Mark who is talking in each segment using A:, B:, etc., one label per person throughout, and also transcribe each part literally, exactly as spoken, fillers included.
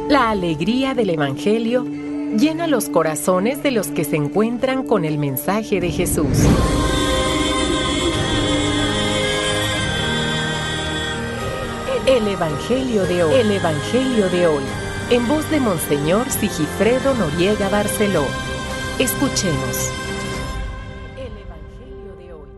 A: La alegría del Evangelio llena los corazones de los que se encuentran con el mensaje de Jesús. El Evangelio de hoy. El Evangelio de hoy. En voz de Monseñor Sigifredo Noriega Barceló. Escuchemos. El Evangelio de hoy.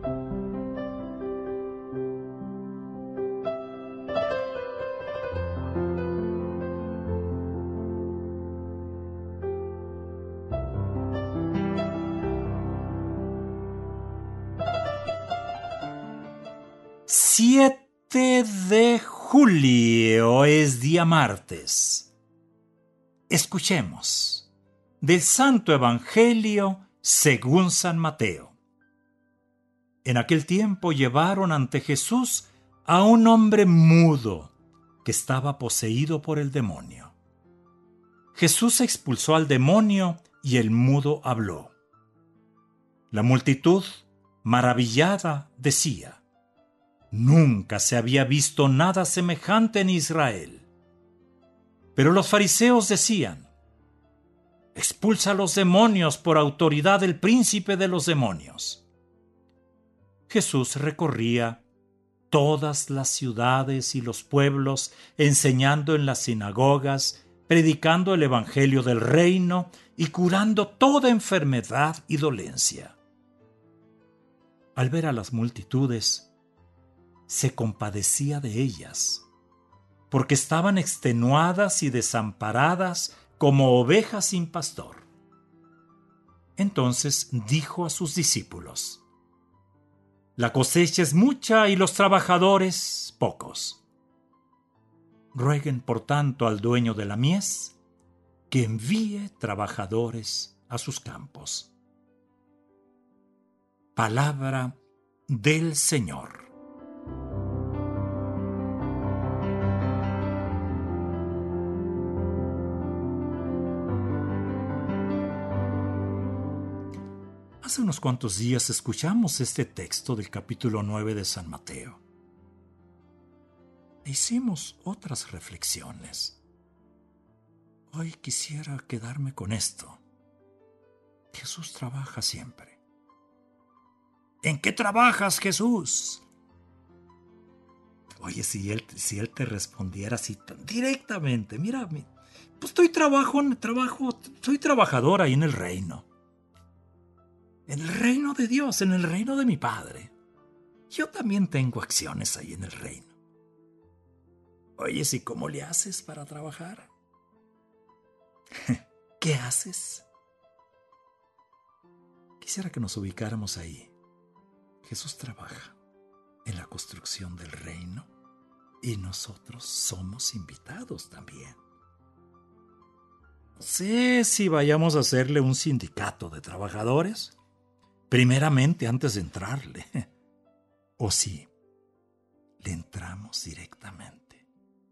B: siete de julio es día martes. Escuchemos del Santo Evangelio según San Mateo. En aquel tiempo llevaron ante Jesús a un hombre mudo que estaba poseído por el demonio. Jesús expulsó al demonio y el mudo habló. La multitud, maravillada, decía: Nunca se había visto nada semejante en Israel. Pero los fariseos decían: Expulsa a los demonios por autoridad del príncipe de los demonios. Jesús recorría todas las ciudades y los pueblos, enseñando en las sinagogas, predicando el evangelio del reino y curando toda enfermedad y dolencia. Al ver a las multitudes, se compadecía de ellas, porque estaban extenuadas y desamparadas como ovejas sin pastor. Entonces dijo a sus discípulos: La cosecha es mucha y los trabajadores pocos. Rueguen por tanto al dueño de la mies que envíe trabajadores a sus campos. Palabra del Señor. Hace unos cuantos días escuchamos este texto del capítulo nueve de San Mateo. E hicimos otras reflexiones. Hoy quisiera quedarme con esto. Jesús trabaja siempre. ¿En qué trabajas, Jesús? Oye, si él, si él te respondiera así directamente, mira, pues estoy trabajo, trabajo, soy trabajador ahí en el reino. En el reino de Dios, en el reino de mi Padre. Yo también tengo acciones ahí en el reino. Oye, ¿y cómo le haces para trabajar? ¿Qué haces? Quisiera que nos ubicáramos ahí. Jesús trabaja en la construcción del reino y nosotros somos invitados también. No sé si vayamos a hacerle un sindicato de trabajadores, primeramente antes de entrarle, o si le entramos directamente.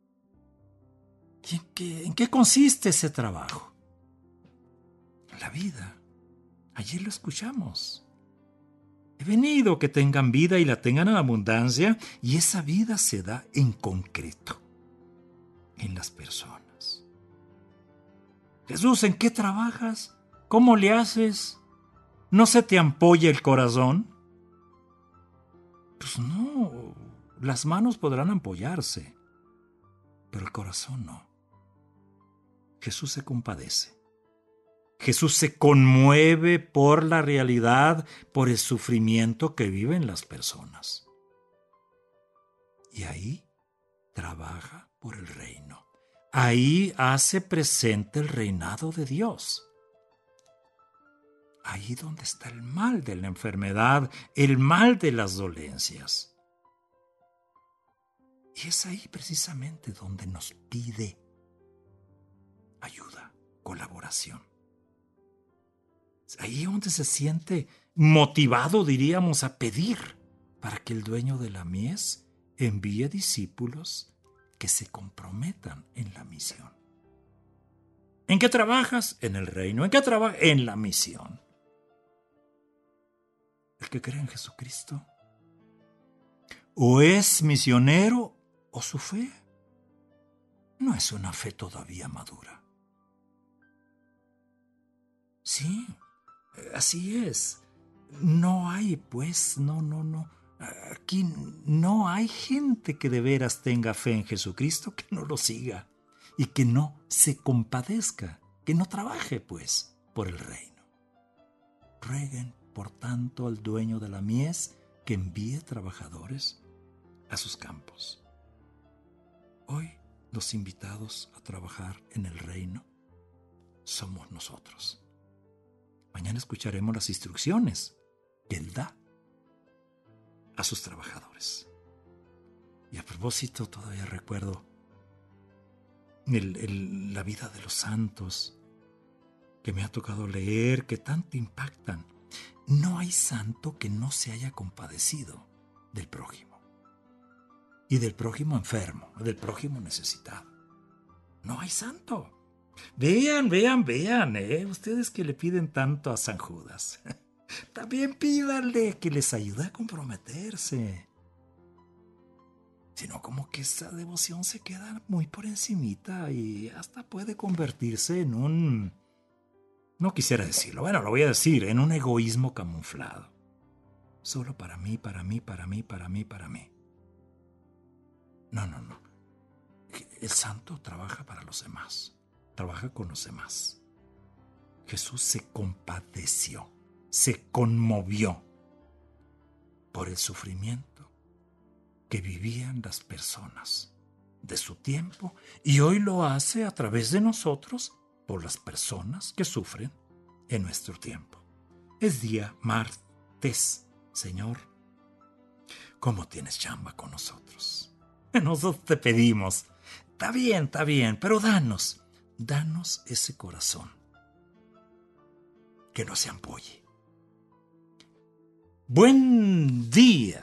B: ¿Y en qué, en qué consiste ese trabajo? La vida. Ayer lo escuchamos. He venido que tengan vida y la tengan en abundancia, y esa vida se da en concreto, en las personas. Jesús, ¿en qué trabajas? ¿Cómo le haces? ¿No se te ampolla el corazón? Pues no, las manos podrán ampollarse, pero el corazón no. Jesús se compadece. Jesús se conmueve por la realidad, por el sufrimiento que viven las personas. Y ahí trabaja por el reino. Ahí hace presente el reinado de Dios. Ahí donde está el mal de la enfermedad, el mal de las dolencias. Y es ahí precisamente donde nos pide ayuda, colaboración. Ahí donde se siente motivado, diríamos, a pedir para que el dueño de la mies envíe discípulos que se comprometan en la misión. ¿En qué trabajas? En el reino. ¿En qué trabajas? En la misión. El que cree en Jesucristo o es misionero o su fe. no es una fe todavía madura. Sí, así es. No hay, pues, no, no, no. Aquí no hay gente que de veras tenga fe en Jesucristo que no lo siga y que no se compadezca, que no trabaje, pues, por el reino. Rueguen, por tanto, al dueño de la mies que envíe trabajadores a sus campos. Hoy, los invitados a trabajar en el reino somos nosotros. Mañana escucharemos las instrucciones que Él da a sus trabajadores. Y a propósito, todavía recuerdo el, el, la vida de los santos que me ha tocado leer, que tanto impactan. No hay santo que no se haya compadecido del prójimo. Y del prójimo enfermo, del prójimo necesitado. No hay santo. Vean, vean, vean, ¿eh? Ustedes que le piden tanto a San Judas. También pídanle que les ayude a comprometerse. Sino como que esa devoción se queda muy por encimita y hasta puede convertirse en un... No quisiera decirlo, bueno, lo voy a decir, en un egoísmo camuflado. Solo para mí, para mí, para mí, para mí, para mí. No, no, no. El santo trabaja para los demás. Trabaja con los demás. Jesús se compadeció, se conmovió por el sufrimiento que vivían las personas de su tiempo y hoy lo hace a través de nosotros por las personas que sufren en nuestro tiempo. Es día martes, Señor. ¿Cómo tienes chamba con nosotros? Nosotros te pedimos, está bien, está bien, pero danos, danos ese corazón que no se ampolle. Buen día.